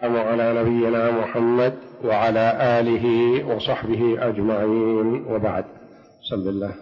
على نبينا محمد وعلى آله وصحبه أجمعين، وبعد. بسم الله.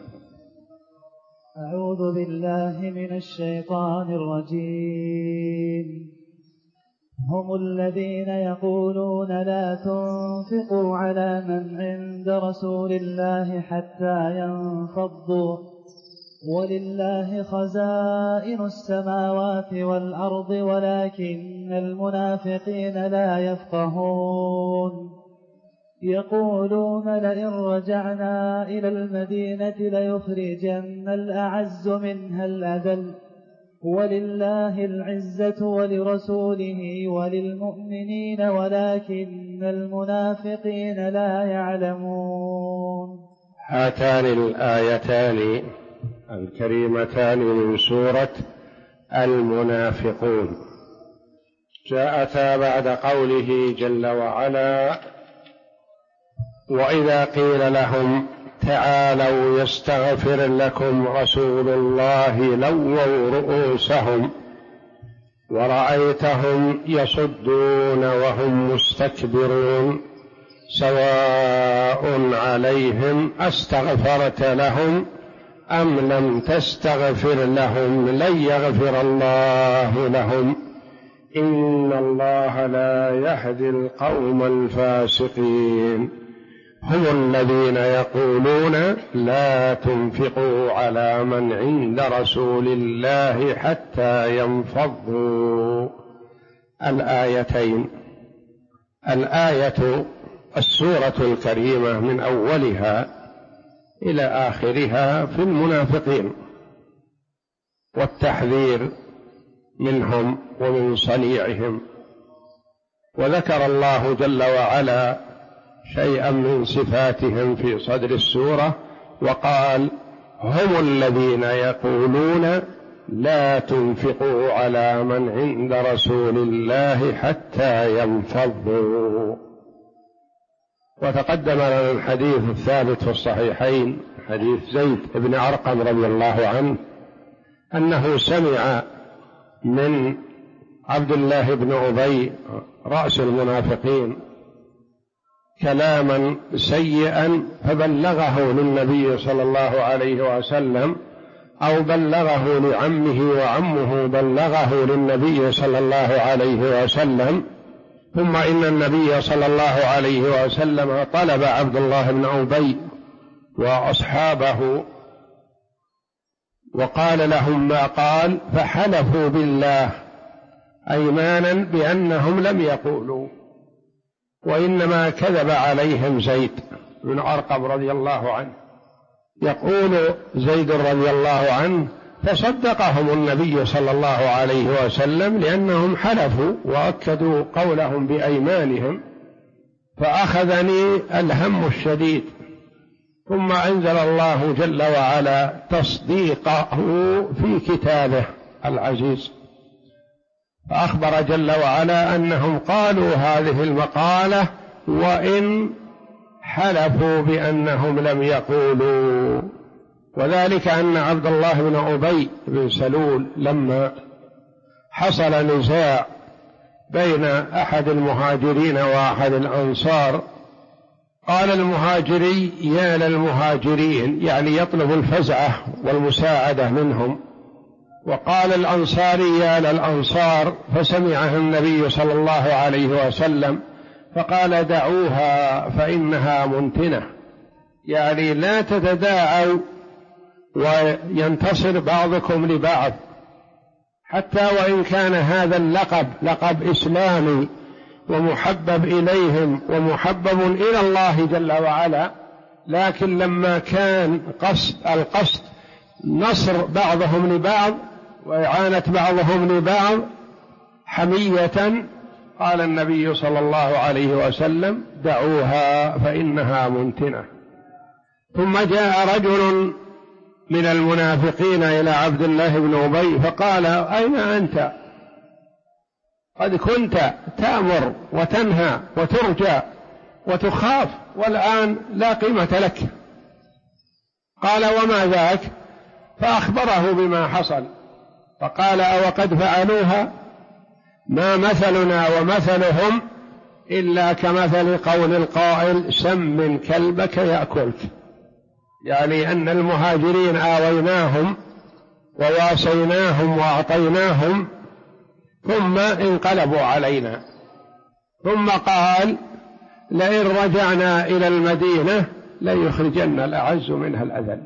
أعوذ بالله من الشيطان الرجيم. هم الذين يقولون لا تنفقوا على من عند رسول الله حتى ينفضوا ولله خزائن السماوات والأرض ولكن المنافقين لا يفقهون. يقولون لئن رجعنا إلى المدينة ليخرجن الأعز منها الأذل ولله العزة ولرسوله وللمؤمنين ولكن المنافقين لا يعلمون. هاتان الآيتان الكريمتان من سورة المنافقون جاءتا بعد قوله جل وعلا: وإذا قيل لهم تعالوا يستغفر لكم رسول الله لووا رؤوسهم ورأيتهم يصدون وهم مستكبرون سواء عليهم أستغفرت لهم أم لم تستغفر لهم لن يغفر الله لهم إن الله لا يهدي القوم الفاسقين. هم الذين يقولون لا تنفقوا على من عند رسول الله حتى ينفضوا. الآيتين، الآية السورة الكريمة من أولها إلى آخرها في المنافقين والتحذير منهم ومن صنيعهم، وذكر الله جل وعلا شيئا من صفاتهم في صدر السورة وقال: هم الذين يقولون لا تنفقوا على من عند رسول الله حتى ينفضوا. وتقدم لنا الحديث الثابت في الصحيحين، حديث زيد بن أرقم رضي الله عنه أنه سمع من عبد الله بن أبي رأس المنافقين كلاما سيئا فبلغه للنبي صلى الله عليه وسلم، أو بلغه لعمه وعمه بلغه للنبي صلى الله عليه وسلم، ثم إن النبي صلى الله عليه وسلم طلب عبد الله بن أبي وأصحابه وقال لهم ما قال، فحلفوا بالله أيمانا بأنهم لم يقولوا، وإنما كذب عليهم زيد بن أرقم رضي الله عنه. يقول زيد رضي الله عنه: فصدقهم النبي صلى الله عليه وسلم لأنهم حلفوا وأكدوا قولهم بأيمانهم، فأخذني الهم الشديد، ثم أنزل الله جل وعلا تصديقه في كتابه العزيز، فأخبر جل وعلا أنهم قالوا هذه المقالة وإن حلفوا بأنهم لم يقولوا. وذلك أن عبد الله بن أبي بن سلول لما حصل نزاع بين أحد المهاجرين وأحد الأنصار، قال المهاجري يا للمهاجرين، يعني يطلب الفزعة والمساعدة منهم، وقال الأنصاري يا للأنصار، فسمعه النبي صلى الله عليه وسلم فقال: دعوها فإنها منتنة، يعني لا تتداعوا وينتصر بعضكم لبعض، حتى وإن كان هذا اللقب لقب إسلامي ومحبب إليهم ومحبب إلى الله جل وعلا، لكن لما كان القصد نصر بعضهم لبعض وإعانة بعضهم لبعض حمية، قال النبي صلى الله عليه وسلم: دعوها فإنها منتنة. ثم جاء رجل من المنافقين إلى عبد الله بن أبي فقال: أين أنت؟ قد كنت تأمر وتنهى وترجى وتخاف، والآن لا قيمة لك. قال: وما ذاك؟ فأخبره بما حصل، فقال: أو قد فعلوها؟ ما مثلنا ومثلهم إلا كمثل قول القائل سمن كلبك يأكلك، يعني أن المهاجرين آويناهم وواسيناهم وأعطيناهم ثم انقلبوا علينا، ثم قال لئن رجعنا إلى المدينة ليخرجن الأعز منها الأذل.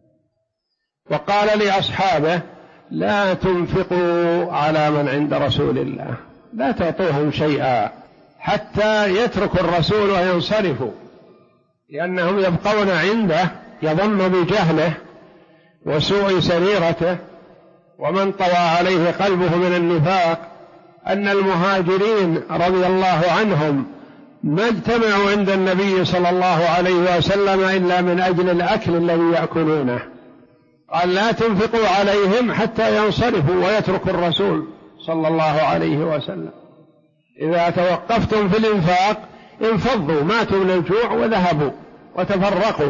وقال لأصحابه لا تنفقوا على من عند رسول الله، لا تعطوهم شيئا حتى يتركوا الرسول وينصرفوا، لأنهم يبقون عنده يظن بجهله وسوء سريرته ومن طوى عليه قلبه من النفاق أن المهاجرين رضي الله عنهم ما اجتمعوا عند النبي صلى الله عليه وسلم إلا من أجل الأكل الذي يأكلونه. قال لا تنفقوا عليهم حتى ينصرفوا ويتركوا الرسول صلى الله عليه وسلم. إذا توقفتم في الإنفاق انفضوا، ماتوا من الجوع وذهبوا وتفرقوا.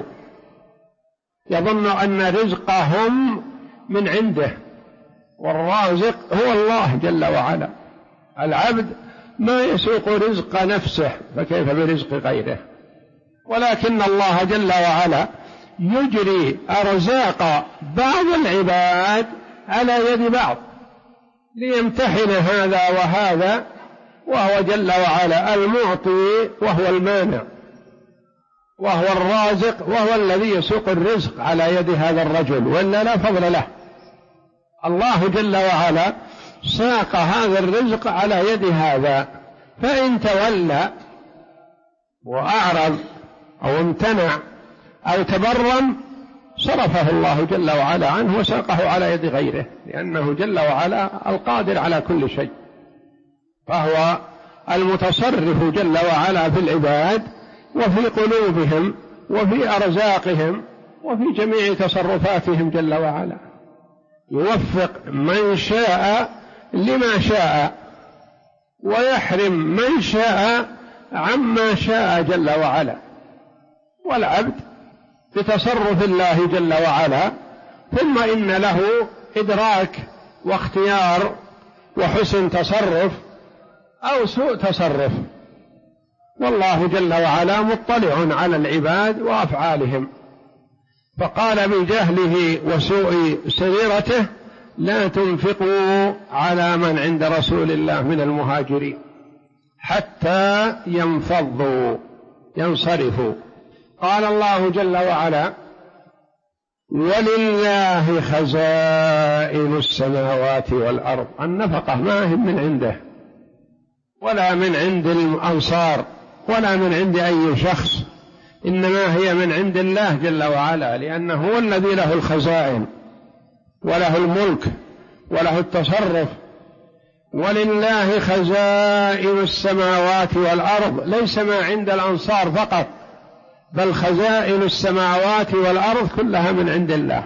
يظن أن رزقهم من عنده، والرازق هو الله جل وعلا. العبد ما يسوق رزق نفسه فكيف برزق غيره، ولكن الله جل وعلا يجري أرزاق بعض العباد على يد بعض ليمتحن هذا وهذا، وهو جل وعلا المعطي وهو المانع، وهو الرازق وهو الذي يسوق الرزق على يد هذا الرجل، وإلا لا فضل له. الله جل وعلا ساق هذا الرزق على يد هذا، فإن تولى وأعرض أو امتنع أو تبرم صرفه الله جل وعلا عنه وساقه على يد غيره، لأنه جل وعلا القادر على كل شيء، فهو المتصرف جل وعلا في العباد وفي قلوبهم وفي أرزاقهم وفي جميع تصرفاتهم جل وعلا. يوفق من شاء لما شاء ويحرم من شاء عما شاء جل وعلا. والعبد بتصرف الله جل وعلا ثم إن له إدراك واختيار وحسن تصرف أو سوء تصرف، والله جل وعلا مطلع على العباد وأفعالهم. فقال بجهله وسوء سريرته لا تنفقوا على من عند رسول الله من المهاجرين حتى ينفضوا ينصرفوا. قال الله جل وعلا ولله خزائن السماوات والأرض. النفقة ما هي من عنده ولا من عند الأنصار ولا من عند أي شخص، إنما هي من عند الله جل وعلا، لأنه هو الذي له الخزائن وله الملك وله التصرف. ولله خزائن السماوات والأرض، ليس ما عند الأنصار فقط، بل خزائن السماوات والأرض كلها من عند الله،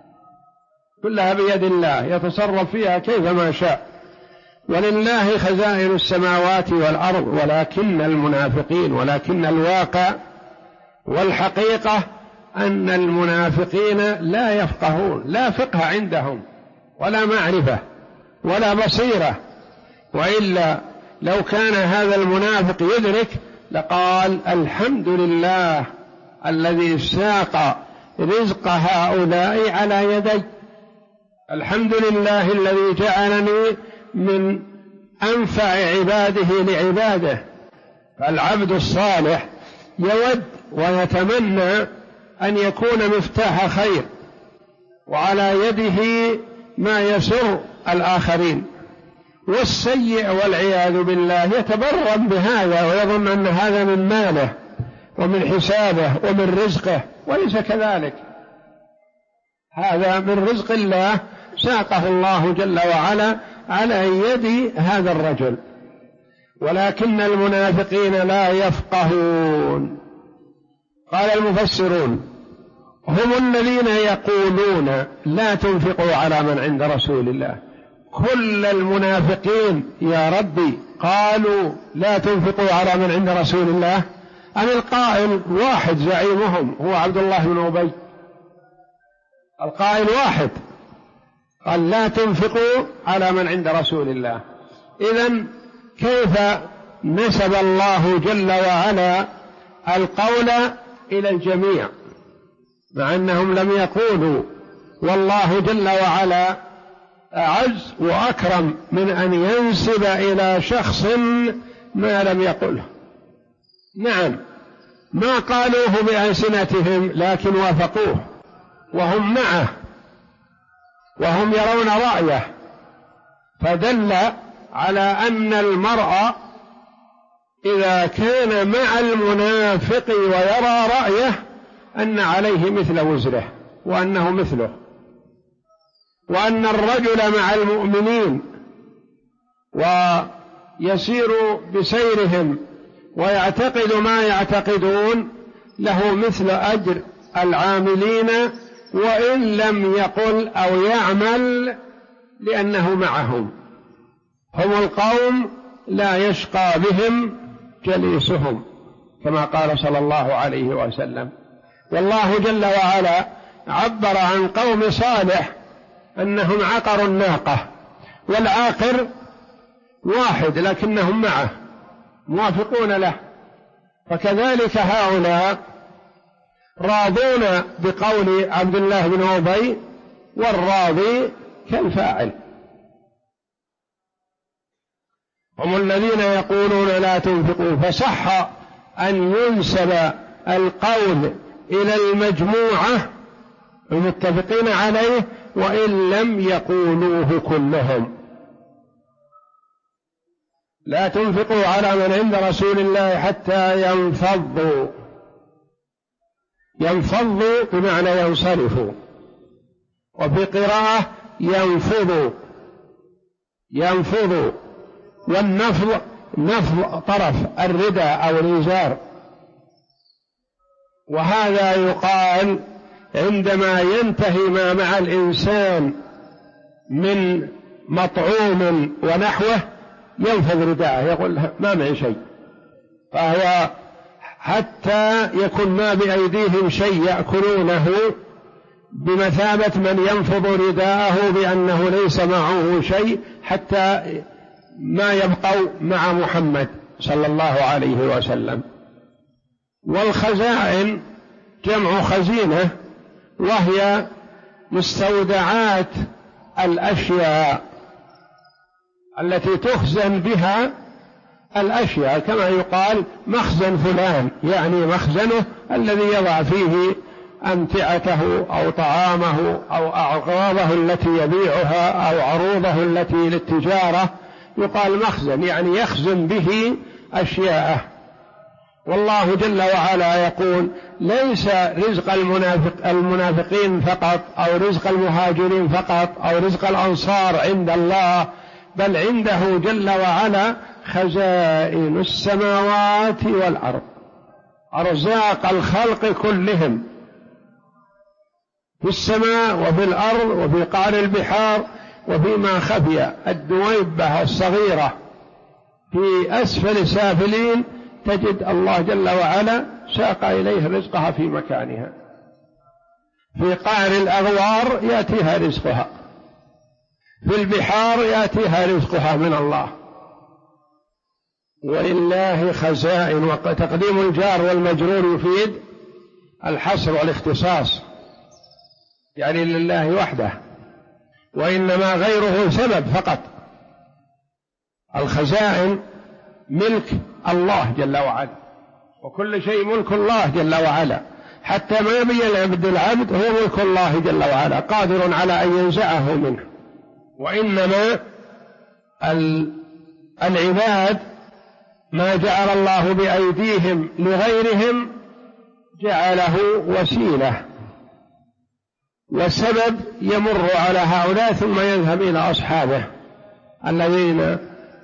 كلها بيد الله يتصرف فيها كيفما شاء. ولله خزائن السماوات والأرض ولكن المنافقين، ولكن الواقع والحقيقة أن المنافقين لا يفقهون، لا فقه عندهم ولا معرفة ولا بصيرة، وإلا لو كان هذا المنافق يدرك لقال الحمد لله الذي ساق رزق هؤلاء على يدي، الحمد لله الذي جعلني من أنفع عباده لعباده. فالعبد الصالح يود ويتمنى أن يكون مفتاح خير وعلى يده ما يسر الآخرين، والسيء والعياذ بالله يتبرم بهذا ويظن أن هذا من ماله ومن حسابه ومن رزقه، وليس كذلك، هذا من رزق الله ساقه الله جل وعلا على يد هذا الرجل. ولكن المنافقين لا يفقهون. قال المفسرون هم الذين يقولون لا تنفقوا على من عند رسول الله. كل المنافقين يا ربي قالوا لا تنفقوا على من عند رسول الله، أم القائل واحد زعيمهم هو عبد الله بن أبي؟ القائل واحد قال لا تنفقوا على من عند رسول الله. إذن كيف نسب الله جل وعلا القول إلى الجميع مع أنهم لم يقولوا، والله جل وعلا أعز وأكرم من أن ينسب إلى شخص ما لم يقله. نعم ما قالوه بألسنتهم لكن وافقوه وهم معه وهم يرون رأيه، فدل على أن المرء إذا كان مع المنافق ويرى رأيه أن عليه مثل وزره وأنه مثله، وأن الرجل مع المؤمنين ويسير بسيرهم ويعتقد ما يعتقدون له مثل أجر العاملين وإن لم يقل أو يعمل، لأنه معهم. هم القوم لا يشقى بهم جليسهم كما قال صلى الله عليه وسلم. والله جل وعلا عبر عن قوم صالح أنهم عقروا الناقة، والعاقر واحد لكنهم معه موافقون له، فكذلك هؤلاء راضون بقول عبد الله بن أبي، والراضي كالفاعل. هم الذين يقولون لا تنفقوا، فصح أن ينسب القول إلى المجموعة المتفقين عليه وإن لم يقولوه كلهم. لا تنفقوا على من عند رسول الله حتى ينفضوا، ينفضوا بمعنى ينصرفوا، وفي قراءة ينفضوا، ينفضوا، والنفض نفض طرف الرداء أو الإزار، وهذا يقال عندما ينتهي ما مع الإنسان من مطعوم ونحوه ينفض رداءه، يقول ما معي شيء، فهو حتى يكون ما بأيديهم شيء يأكلونه بمثابة من ينفض رداءه بأنه ليس معه شيء حتى ما يبقوا مع محمد صلى الله عليه وسلم. والخزائن جمع خزينة، وهي مستودعات الأشياء التي تخزن بها الأشياء، كما يقال مخزن فلان، يعني مخزنه الذي يضع فيه أمتعته أو طعامه أو أعراضه التي يبيعها أو عروضه التي للتجارة، يقال مخزن، يعني يخزن به أشياءه. والله جل وعلا يقول ليس رزق المنافقين فقط أو رزق المهاجرين فقط أو رزق الأنصار عند الله، بل عنده جل وعلا خزائن السماوات والأرض، أرزاق الخلق كلهم في السماء وفي الأرض وفي قعر البحار وفيما خفي الدويبة الصغيرة في أسفل سافلين، تجد الله جل وعلا ساق إليه رزقها في مكانها. في قعر الأغوار يأتيها رزقها، في البحار يأتيها رزقها من الله. ولله خزائن، وتقديم الجار والمجرور يفيد الحصر والاختصاص، يعني لله وحده، وإنما غيره سبب فقط. الخزائن ملك الله جل وعلا، وكل شيء ملك الله جل وعلا، حتى ما بيد العبد هو ملك الله جل وعلا، قادر على أن ينزعه منه. وإنما العباد ما جعل الله بأيديهم لغيرهم جعله وسيلة وسبب يمر على هؤلاء ثم يذهب إلى أصحابه الذين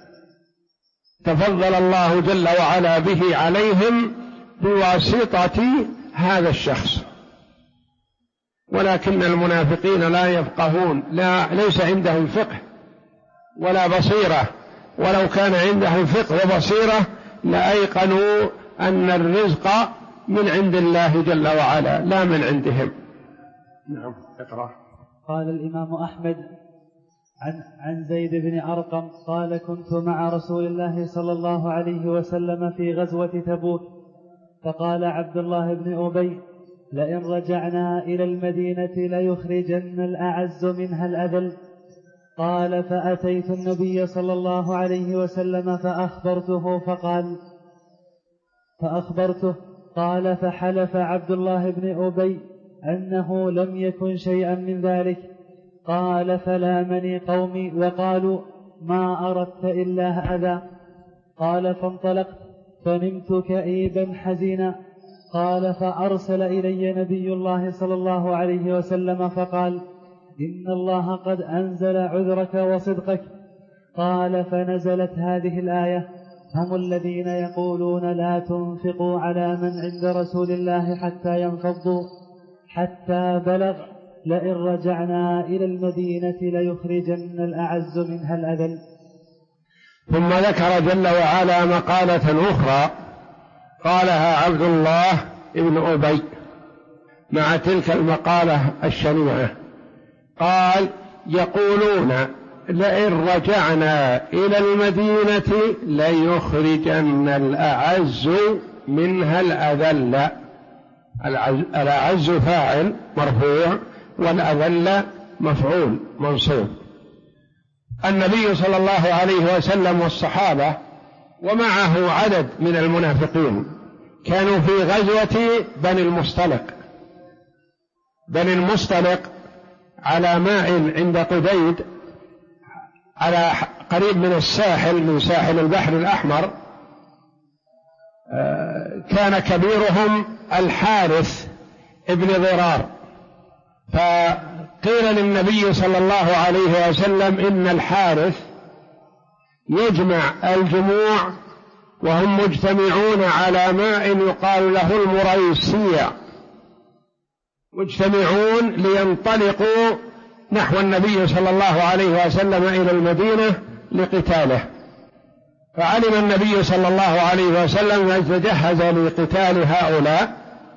تفضل الله جل وعلا به عليهم بواسطة هذا الشخص. ولكن المنافقين لا يفقهون، ليس عندهم فقه ولا بصيرة، ولو كان عندهم فقه وبصيرة لأيقنوا أن الرزق من عند الله جل وعلا لا من عندهم. نعم اقرأ. قال الإمام أحمد: عن زيد بن أرقم قال كنت مع رسول الله صلى الله عليه وسلم في غزوة تبوك، فقال عبد الله بن أبي لئن رجعنا إلى المدينة ليخرجن الأعز منها الأذل. قال فأتيت النبي صلى الله عليه وسلم فأخبرته قال فحلف عبد الله بن أبي أنه لم يكن شيئا من ذلك. قال فلامني قومي وقالوا ما أردت إلا هذا. قال فانطلقت فنمت كئيبا حزينا. قال فأرسل إلي نبي الله صلى الله عليه وسلم فقال إن الله قد أنزل عذرك وصدقك. قال فنزلت هذه الآية هم الذين يقولون لا تنفقوا على من عند رسول الله حتى ينفضوا، حتى بلغ لئن رجعنا إلى المدينة ليخرجن الأعز منها الأذل. ثم ذكر جل وعلا مقالة أخرى قالها عبد الله بن أبي مع تلك المقالة الشنيعة، قال يقولون لئن رجعنا إلى المدينة ليخرجن الأعز منها الأذل. الأعز فاعل مرفوع والأذل مفعول منصوب. النبي صلى الله عليه وسلم والصحابة ومعه عدد من المنافقين كانوا في غزوة بني المصطلق. بني المصطلق على ماء عند قديد على قريب من الساحل، من ساحل البحر الأحمر. كان كبيرهم الحارث ابن ضرار، فقيل للنبي صلى الله عليه وسلم إن الحارث يجمع الجموع وهم مجتمعون على ماء يقال له المريسية، مجتمعون لينطلقوا نحو النبي صلى الله عليه وسلم إلى المدينة لقتاله. فعلم النبي صلى الله عليه وسلم أن يتجهز لقتال هؤلاء،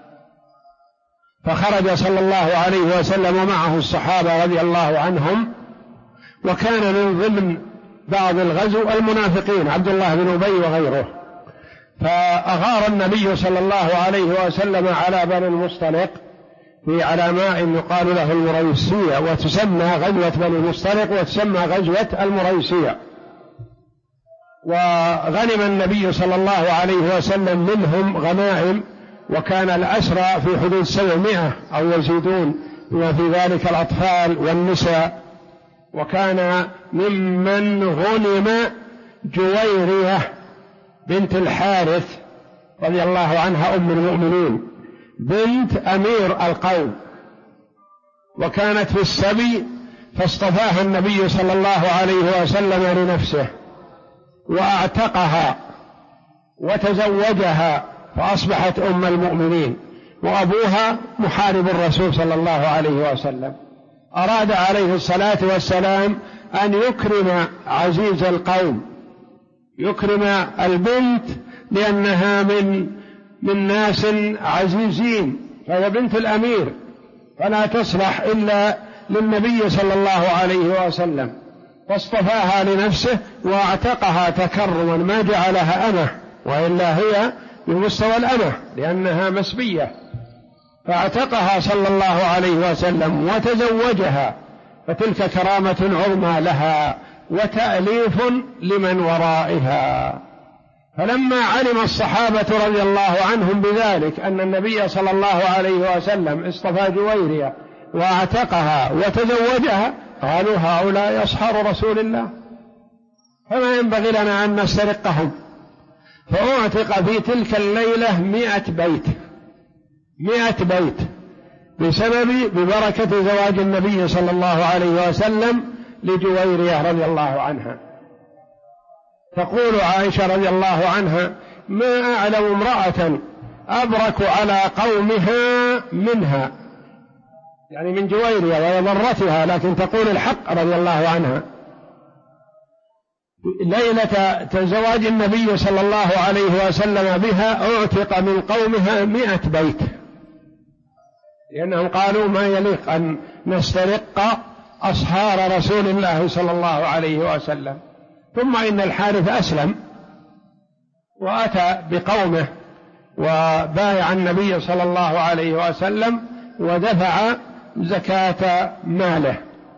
فخرج صلى الله عليه وسلم ومعه الصحابة رضي الله عنهم. وكان من ضمن بعض الغزو المنافقين عبد الله بن أبي وغيره. فأغار النبي صلى الله عليه وسلم على بني المصطلق في على ماء يقال له المريسية، وتسمى غزوة بني المصطلق وتسمى غزوة المريسية. وغنم النبي صلى الله عليه وسلم منهم غنائم، وكان الأسرى في حدود 700 أو يزيدون، وفي ذلك الأطفال والنساء. وكان ممن غنم جويرية بنت الحارث رضي الله عنها أم المؤمنين بنت أمير القوم، وكانت في السبي، فاصطفاها النبي صلى الله عليه وسلم لنفسه وأعتقها وتزوجها، فأصبحت أم المؤمنين، وأبوها محارب الرسول صلى الله عليه وسلم. أراد عليه الصلاة والسلام أن يكرم عزيز القوم، يكرم البنت لأنها من ناس عزيزين، فهي بنت الأمير فلا تصلح إلا للنبي صلى الله عليه وسلم، فاصطفاها لنفسه وأعتقها تكرما، ما جعلها أمه، وإلا هي بمستوى الأمه لأنها مسبية، فاعتقها صلى الله عليه وسلم وتزوجها، فتلك كرامة عظمى لها وتأليف لمن ورائها. فلما علم الصحابة رضي الله عنهم بذلك أن النبي صلى الله عليه وسلم اصطفى جويرية واعتقها وتزوجها، قالوا هؤلاء أصحاب رسول الله، فما ينبغي لنا أن نسترقهم. فأعتق في تلك الليلة 100 بيت، 100 بيت ببركة زواج النبي صلى الله عليه وسلم لجويرية رضي الله عنها. تقول عائشة رضي الله عنها: ما أعلم امرأة أبرك على قومها منها، يعني من جويرية وهي ضرتها، لكن تقول الحق رضي الله عنها. ليلة زواج النبي صلى الله عليه وسلم بها أعتق من قومها 100 بيت، لأنهم قالوا ما يليق أن نسترق أصهار رسول الله صلى الله عليه وسلم. ثم إن الحارث أسلم وأتى بقومه وبايع النبي صلى الله عليه وسلم ودفع زكاة ماله.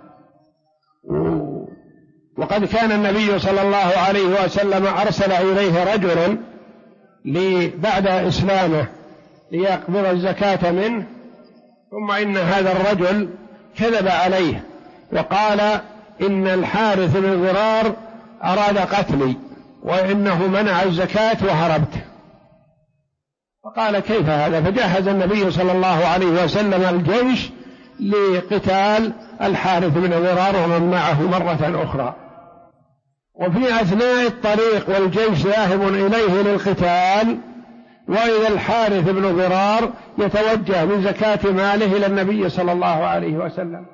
وقد كان النبي صلى الله عليه وسلم أرسل إليه رجل بعد إسلامه ليقبض الزكاة منه، ثم إن هذا الرجل كذب عليه وقال إن الحارث بن ضرار أراد قتلي وإنه منع الزكاة وهربت. فقال كيف هذا؟ فجهز النبي صلى الله عليه وسلم الجيش لقتال الحارث بن ضرار ومن معه مرة أخرى. وفي أثناء الطريق والجيش ذاهب إليه للقتال، وإذا الحارث بن ضرار يتوجه من زكاة ماله إلى النبي صلى الله عليه وسلم.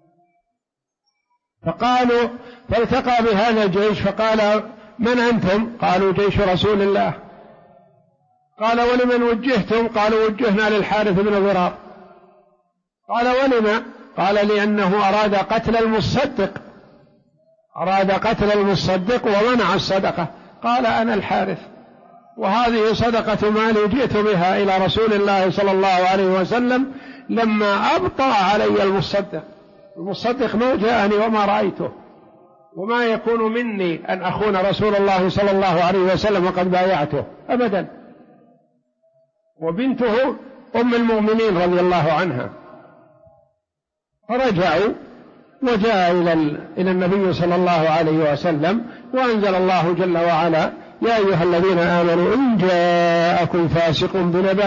فالتقى بهذا الجيش فقال من أنتم؟ قالوا جيش رسول الله. قال ولمن وجهتم؟ قالوا وجهنا للحارث بن ضرار. قال ولم؟ قال لأنه أراد قتل المصدق ومنع الصدقة. قال أنا الحارث، وهذه صدقة مالي جئت بها إلى رسول الله صلى الله عليه وسلم لما أبطأ علي المصدق ما جاءني وما رأيته، وما يكون مني أن أخون رسول الله صلى الله عليه وسلم وقد بايعته أبدا. وبنته أم المؤمنين رضي الله عنها. فرجعوا وجاء إلى النبي صلى الله عليه وسلم، وأنزل الله جل وعلا يا أيها الذين آمنوا إن جاءكم فاسق بنبأ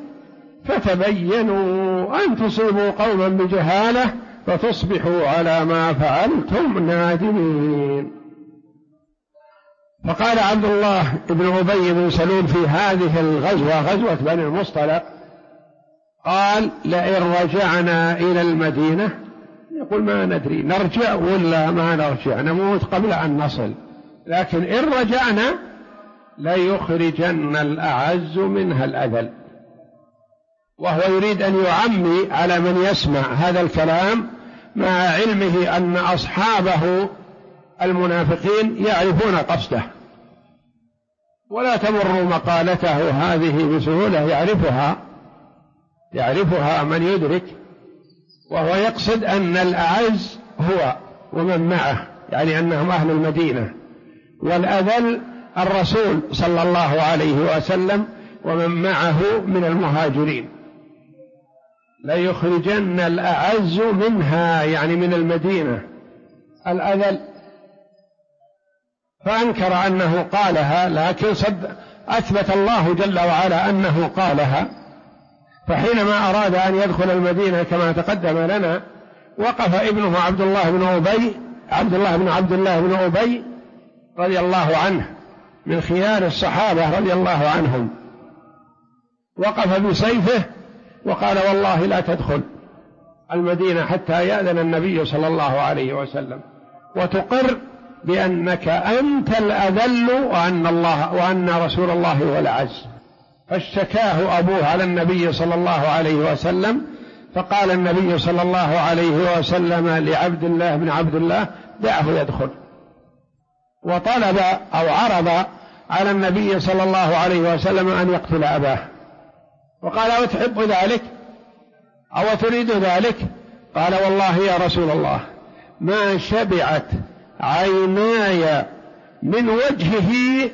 فتبينوا أن تصيبوا قوما بجهالة فتصبحوا على ما فعلتم نادمين. فقال عبد الله بن أبي بن سلول في هذه الغزوة، غزوة بني المصطلق، قال لئن رجعنا إلى المدينة، يقول ما ندري نرجع ولا ما نرجع، نموت قبل أن نصل، لكن إن رجعنا ليخرجن الأعز منها الأذل. وهو يريد أن يعمي على من يسمع هذا الكلام مع علمه أن أصحابه المنافقين يعرفون قصده، ولا تمر مقالته هذه بسهولة، يعرفها من يدرك. وهو يقصد أن الأعز هو ومن معه، يعني أنهم أهل المدينة، والأذل الرسول صلى الله عليه وسلم ومن معه من المهاجرين. ليخرجن الأعز منها، يعني من المدينة، الأذل. فأنكر أنه قالها، لكن أثبت الله جل وعلا أنه قالها. فحينما أراد أن يدخل المدينة كما تقدم لنا، وقف ابنه عبد الله بن أبي رضي الله عنه من خيار الصحابة رضي الله عنهم، وقف بسيفه وقال والله لا تدخل المدينة حتى يأذن النبي صلى الله عليه وسلم، وتقر بأنك أنت الأذل وأن رسول الله هو الأعز. فاشتكاه أبوه على النبي صلى الله عليه وسلم، فقال النبي صلى الله عليه وسلم لعبد الله بن عبد الله دعه يدخل. وطلب أو عرض على النبي صلى الله عليه وسلم أن يقتل أباه، وقال أو تحب ذلك أو تريد ذلك؟ قال والله يا رسول الله ما شبعت عيناي من وجهه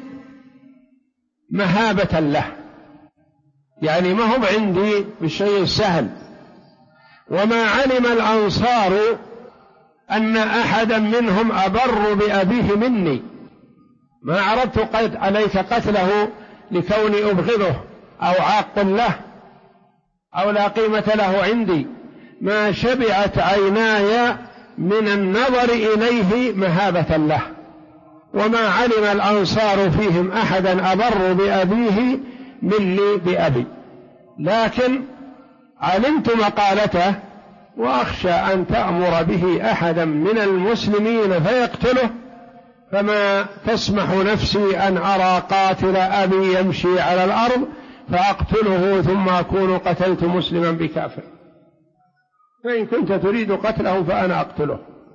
مهابة له، يعني ما هو عندي بالشيء السهل. وما علم الأنصار أن أحدا منهم أبر بأبيه مني، ما عرضت عليك قتله لكوني أبغضه أو عاق له أو لا قيمة له عندي. ما شبعت عيناي من النظر إليه مهابة له. وما علم الأنصار فيهم أحدا أبر بأبيه مني بأبي، لكن علمت مقالته وأخشى أن تأمر به أحدا من المسلمين فيقتله، فما تسمح نفسي أن أرى قاتل أبي يمشي على الأرض فأقتله ثم أكون قتلت مسلما بكافر، فإن كنت تريد قتله فأنا أقتله.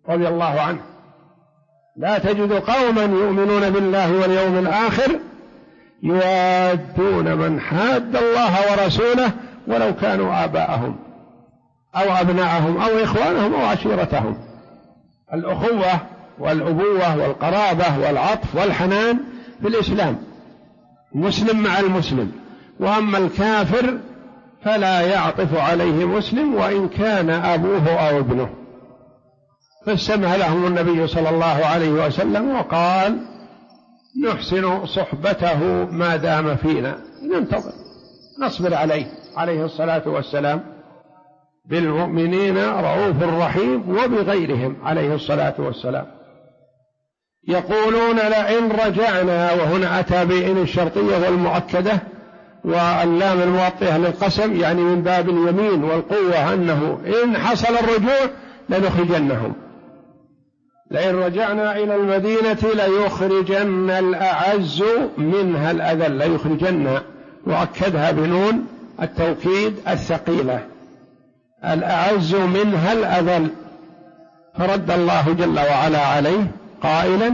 رضي الله عنه: لا تجد قوما يؤمنون بالله واليوم الآخر يوادون من حاد الله ورسوله ولو كانوا آباءهم أو أبناءهم أو إخوانهم أو عشيرتهم. الأخوة والأبوة والقرابة والعطف والحنان في الإسلام، مسلم مع المسلم. وأما الكافر فلا يعطف عليه مسلم وإن كان أبوه أو ابنه. فاستمع لهم النبي صلى الله عليه وسلم وقال: نحسن صحبته ما دام فينا، ننتظر نصبر عليه الصلاة والسلام. بالمؤمنين رؤوف رحيم وبغيرهم عليه الصلاة والسلام. يقولون: لئن رجعنا، وهنا أتى بإن الشرطية والمؤكدة واللام الموطئة للقسم، يعني من باب اليمين والقوة، أنه إن حصل الرجوع لنخرجنهم. لئن رجعنا إلى المدينة ليخرجن الأعز منها الأذل، ليخرجن، وأكدها بنون التوكيد الثقيلة، الأعز منها الأذل. فرد الله جل وعلا عليه قائلا: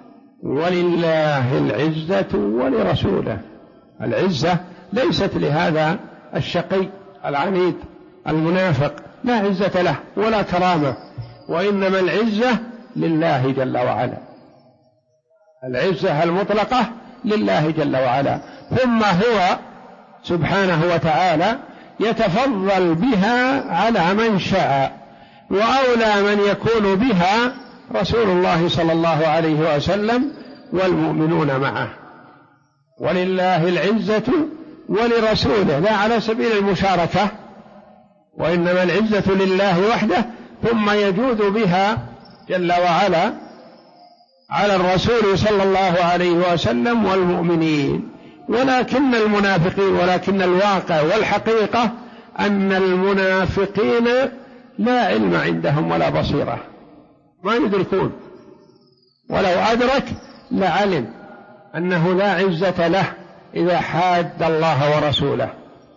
ولله العزة ولرسوله. العزة ليست لهذا الشقي العنيد المنافق، لا عزة له ولا كرامة، وإنما العزة لله جل وعلا. العزة المطلقة لله جل وعلا، ثم هو سبحانه وتعالى يتفضل بها على من شاء، وأولى من يكون بها رسول الله صلى الله عليه وسلم والمؤمنون معه. ولله العزة ولرسوله، لا على سبيل المشاركة، وإنما العزة لله وحده، ثم يجود بها جل وعلا على الرسول صلى الله عليه وسلم والمؤمنين. ولكن المنافقين، ولكن الواقع والحقيقة أن المنافقين لا علم عندهم ولا بصيرة، ما يدركون، ولو أدرك لعلم أنه لا عزة له إذا حاد الله ورسوله،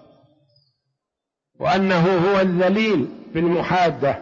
وأنه هو الذليل بالمحادة،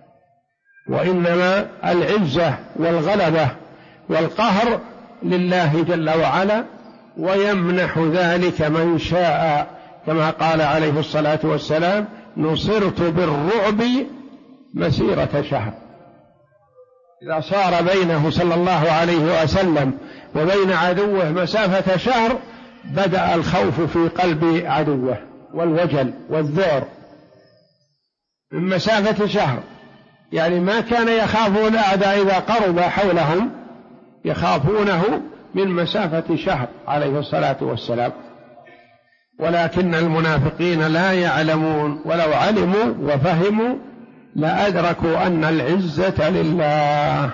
وإنما العزة والغلبة والقهر لله جل وعلا، ويمنح ذلك من شاء، كما قال عليه الصلاة والسلام: نصرت بالرعب مسيرة شهر. إذا صار بينه صلى الله عليه وسلم وبين عدوه مسافة شهر بدأ الخوف في قلب عدوه والوجل والذعر من مسافة شهر، يعني ما كان يخافون الأعداء إذا قرب حولهم، يخافونه من مسافة شهر عليه الصلاة والسلام. ولكن المنافقين لا يعلمون، ولو علموا وفهموا لأدركوا أن العزة لله.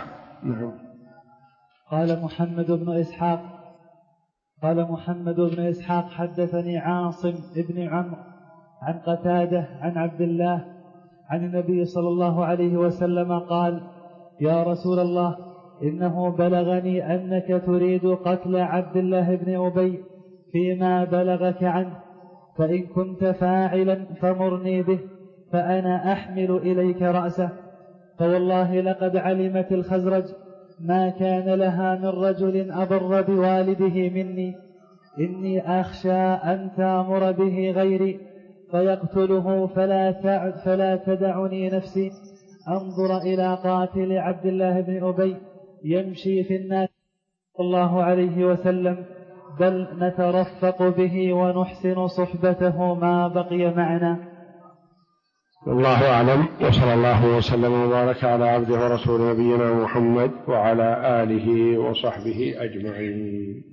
قال محمد بن إسحاق حدثني عاصم بن عمرو عن قتادة عن عبد الله عن النبي صلى الله عليه وسلم قال: يا رسول الله، إنه بلغني أنك تريد قتل عبد الله بن أبي فيما بلغك عنه، فإن كنت فاعلا فمرني به فأنا أحمل إليك رأسه. فوالله لقد علمت الخزرج ما كان لها من رجل أبر بوالده مني، إني أخشى أن تأمر به غيري فيقتله، فلا تدعني نفسي أنظر إلى قاتل عبد الله بن أبي يمشي في الناس صلى الله عليه وسلم، بل نترفق به ونحسن صحبته ما بقي معنا. والله أعلم، وصلى الله وسلم وبارك على عبده ورسوله نبينا محمد وعلى آله وصحبه أجمعين.